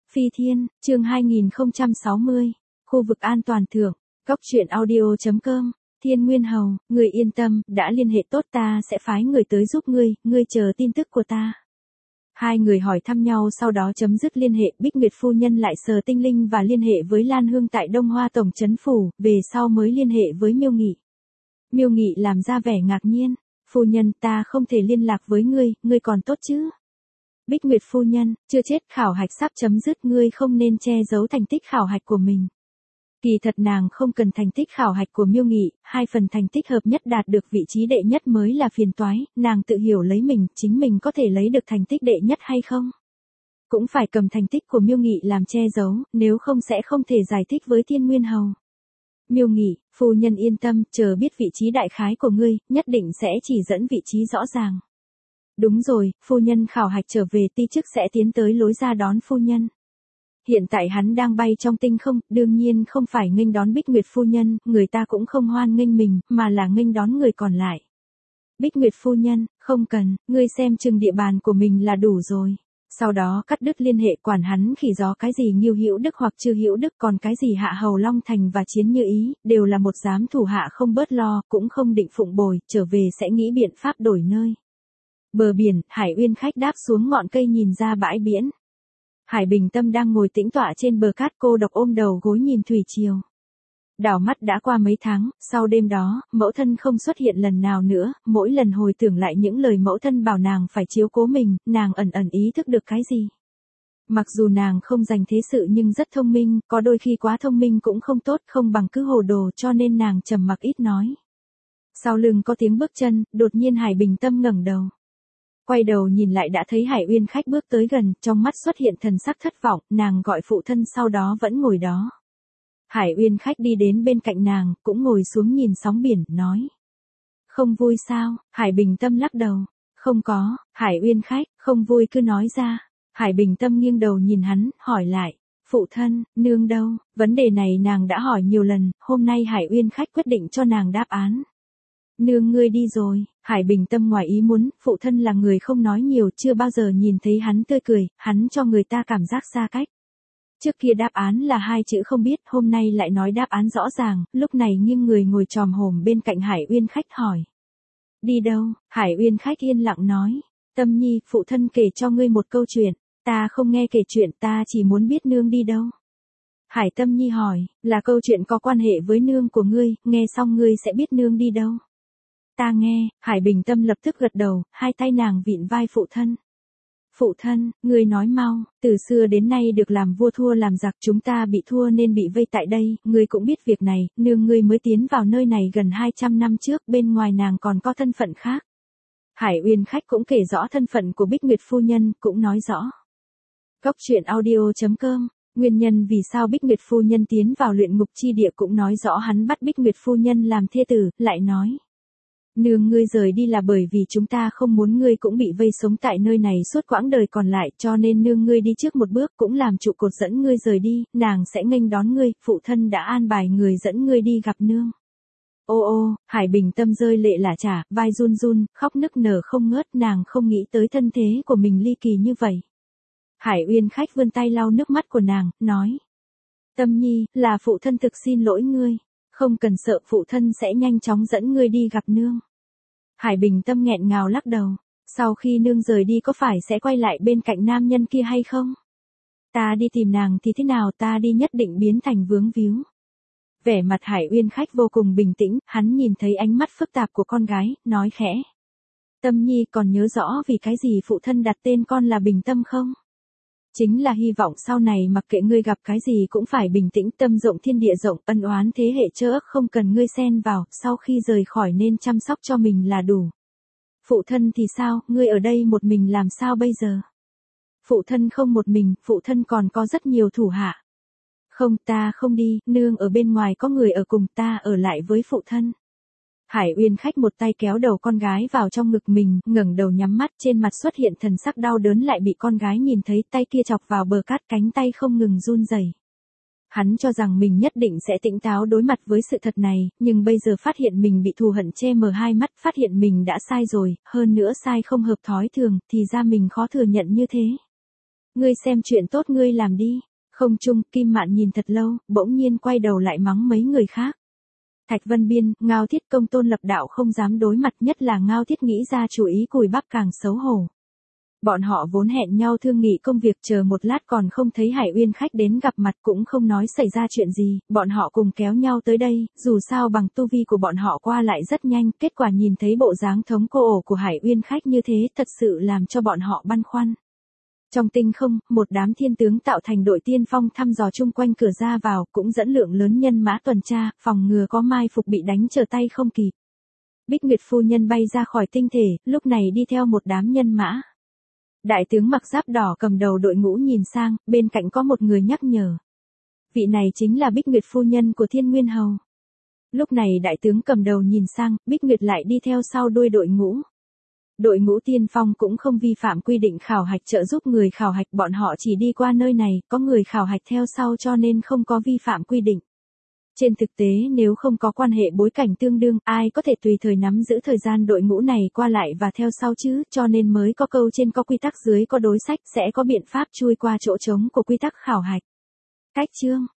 Phi Thiên, chương 2060, khu vực an toàn thượng, Cóc truyện audio.com, Thiên Nguyên Hầu, người yên tâm, đã liên hệ tốt ta sẽ phái người tới giúp ngươi chờ tin tức của ta. Hai người hỏi thăm nhau sau đó chấm dứt liên hệ, Bích Nguyệt phu nhân lại sờ tinh linh và liên hệ với Lan Hương tại Đông Hoa Tổng trấn phủ, về sau mới liên hệ với Miêu Nghị. Miêu Nghị làm ra vẻ ngạc nhiên, phu nhân ta không thể liên lạc với ngươi còn tốt chứ? Bích Nguyệt phu nhân, chưa chết, khảo hạch sắp chấm dứt, ngươi không nên che giấu thành tích khảo hạch của mình. Kỳ thật nàng không cần thành tích khảo hạch của Miêu Nghị, 2 phần thành tích hợp nhất đạt được vị trí đệ nhất mới là phiền toái, nàng tự hiểu lấy chính mình có thể lấy được thành tích đệ nhất hay không. Cũng phải cầm thành tích của Miêu Nghị làm che giấu, nếu không sẽ không thể giải thích với Thiên Nguyên Hầu. Miêu Nghị, phu nhân yên tâm, chờ biết vị trí đại khái của ngươi, nhất định sẽ chỉ dẫn vị trí rõ ràng. Đúng rồi, phu nhân khảo hạch trở về, ti chức sẽ tiến tới lối ra đón phu nhân. Hiện tại hắn đang bay trong tinh không, đương nhiên không phải nghênh đón Bích Nguyệt phu nhân, người ta cũng không hoan nghênh mình, mà là nghênh đón người còn lại. Bích Nguyệt phu nhân, không cần, ngươi xem chừng địa bàn của mình là đủ rồi. Sau đó cắt đứt liên hệ, quản hắn khỉ gió cái gì Nghiêu Hữu Đức hoặc Chư Hữu Đức, còn cái gì Hạ Hầu Long Thành và Chiến Như Ý, đều là một giám thủ hạ không bớt lo, cũng không định phụng bồi, trở về sẽ nghĩ biện pháp đổi nơi. Bờ biển, Hải Uyên khách đáp xuống ngọn cây nhìn ra bãi biển. Hải Bình Tâm đang ngồi tĩnh tọa trên bờ cát cô độc ôm đầu gối nhìn thủy triều. Đảo mắt đã qua mấy tháng, sau đêm đó, mẫu thân không xuất hiện lần nào nữa, mỗi lần hồi tưởng lại những lời mẫu thân bảo nàng phải chiếu cố mình, nàng ẩn ẩn ý thức được cái gì. Mặc dù nàng không dành thế sự nhưng rất thông minh, có đôi khi quá thông minh cũng không tốt, không bằng cứ hồ đồ, cho nên nàng trầm mặc ít nói. Sau lưng có tiếng bước chân, đột nhiên Hải Bình Tâm ngẩng đầu. Quay đầu nhìn lại đã thấy Hải Uyên khách bước tới gần, trong mắt xuất hiện thần sắc thất vọng, nàng gọi phụ thân sau đó vẫn ngồi đó. Hải Uyên khách đi đến bên cạnh nàng, cũng ngồi xuống nhìn sóng biển, nói. Không vui sao? Hải Bình Tâm lắc đầu. Không có, Hải Uyên khách, không vui cứ nói ra. Hải Bình Tâm nghiêng đầu nhìn hắn, hỏi lại. Phụ thân, nương đâu? Vấn đề này nàng đã hỏi nhiều lần, hôm nay Hải Uyên khách quyết định cho nàng đáp án. Nương ngươi đi rồi. Hải Bình Tâm ngoài ý muốn, phụ thân là người không nói nhiều, chưa bao giờ nhìn thấy hắn tươi cười, hắn cho người ta cảm giác xa cách. Trước kia đáp án là 2 chữ không biết, hôm nay lại nói đáp án rõ ràng, lúc này nghiêng người ngồi tròm hổm bên cạnh Hải Uyên khách hỏi. Đi đâu? Hải Uyên khách yên lặng nói. Tâm Nhi, phụ thân kể cho ngươi một câu chuyện, ta không nghe kể chuyện, ta chỉ muốn biết nương đi đâu. Hải Tâm Nhi hỏi, là câu chuyện có quan hệ với nương của ngươi, nghe xong ngươi sẽ biết nương đi đâu. Ta nghe, Hải Bình Tâm lập tức gật đầu, hai tay nàng vịn vai phụ thân. Phụ thân, ngươi nói mau, từ xưa đến nay được làm vua thua làm giặc, chúng ta bị thua nên bị vây tại đây, ngươi cũng biết việc này, nương ngươi mới tiến vào nơi này gần 200 năm trước, bên ngoài nàng còn có thân phận khác. Hải Uyên khách cũng kể rõ thân phận của Bích Nguyệt phu nhân, cũng nói rõ. Cóc truyện audio.com, nguyên nhân vì sao Bích Nguyệt phu nhân tiến vào luyện ngục chi địa cũng nói rõ hắn bắt Bích Nguyệt phu nhân làm thê tử, lại nói. Nương ngươi rời đi là bởi vì chúng ta không muốn ngươi cũng bị vây sống tại nơi này suốt quãng đời còn lại, cho nên nương ngươi đi trước một bước cũng làm trụ cột dẫn ngươi rời đi, nàng sẽ nghênh đón ngươi, phụ thân đã an bài người dẫn ngươi đi gặp nương. Ô, Hải Bình Tâm rơi lệ lả chả, vai run run, khóc nức nở không ngớt, nàng không nghĩ tới thân thế của mình ly kỳ như vậy. Hải Uyên khách vươn tay lau nước mắt của nàng, nói. Tâm Nhi, là phụ thân thực xin lỗi ngươi. Không cần sợ, phụ thân sẽ nhanh chóng dẫn ngươi đi gặp nương. Hải Bình Tâm nghẹn ngào lắc đầu. Sau khi nương rời đi có phải sẽ quay lại bên cạnh nam nhân kia hay không? Ta đi tìm nàng thì thế nào, ta đi nhất định biến thành vướng víu. Vẻ mặt Hải Uyên khách vô cùng bình tĩnh, hắn nhìn thấy ánh mắt phức tạp của con gái, nói khẽ. Tâm Nhi còn nhớ rõ vì cái gì phụ thân đặt tên con là Bình Tâm không? Chính là hy vọng sau này mặc kệ ngươi gặp cái gì cũng phải bình tĩnh, tâm rộng thiên địa rộng, ân oán thế hệ chớ ức không cần ngươi xen vào, sau khi rời khỏi nên chăm sóc cho mình là đủ. Phụ thân thì sao, ngươi ở đây một mình làm sao bây giờ? Phụ thân không một mình, phụ thân còn có rất nhiều thủ hạ. Không, ta không đi, nương ở bên ngoài có người ở cùng, ta ở lại với phụ thân. Hải Uyên khách một tay kéo đầu con gái vào trong ngực mình, ngẩng đầu nhắm mắt, trên mặt xuất hiện thần sắc đau đớn, lại bị con gái nhìn thấy, tay kia chọc vào bờ cát, cánh tay không ngừng run rẩy. Hắn cho rằng mình nhất định sẽ tỉnh táo đối mặt với sự thật này, nhưng bây giờ phát hiện mình bị thù hận che mờ hai mắt, phát hiện mình đã sai rồi, hơn nữa sai không hợp thói thường, thì ra mình khó thừa nhận như thế. Ngươi xem chuyện tốt ngươi làm đi. Không chung, Kim Mạn nhìn thật lâu, bỗng nhiên quay đầu lại mắng mấy người khác. Thạch Vân Biên, Ngao Thiết Công Tôn Lập Đạo không dám đối mặt, nhất là Ngao Thiết nghĩ ra chủ ý cùi bắp càng xấu hổ. Bọn họ vốn hẹn nhau thương nghị công việc, chờ một lát còn không thấy Hải Uyên khách đến gặp mặt, cũng không nói xảy ra chuyện gì, bọn họ cùng kéo nhau tới đây, dù sao bằng tu vi của bọn họ qua lại rất nhanh, kết quả nhìn thấy bộ dáng thống cô ổ của Hải Uyên khách như thế, thật sự làm cho bọn họ băn khoăn. Trong tinh không, một đám thiên tướng tạo thành đội tiên phong thăm dò chung quanh cửa ra vào, cũng dẫn lượng lớn nhân mã tuần tra, phòng ngừa có mai phục bị đánh trở tay không kịp. Bích Nguyệt phu nhân bay ra khỏi tinh thể, lúc này đi theo một đám nhân mã. Đại tướng mặc giáp đỏ cầm đầu đội ngũ nhìn sang, bên cạnh có một người nhắc nhở. Vị này chính là Bích Nguyệt phu nhân của Thiên Nguyên Hầu. Lúc này đại tướng cầm đầu nhìn sang, Bích Nguyệt lại đi theo sau đuôi đội ngũ. Đội ngũ tiên phong cũng không vi phạm quy định khảo hạch trợ giúp người khảo hạch, bọn họ chỉ đi qua nơi này, có người khảo hạch theo sau cho nên không có vi phạm quy định. Trên thực tế nếu không có quan hệ bối cảnh tương đương, ai có thể tùy thời nắm giữ thời gian đội ngũ này qua lại và theo sau chứ, cho nên mới có câu trên có quy tắc dưới có đối sách, sẽ có biện pháp chui qua chỗ trống của quy tắc khảo hạch. Cách chương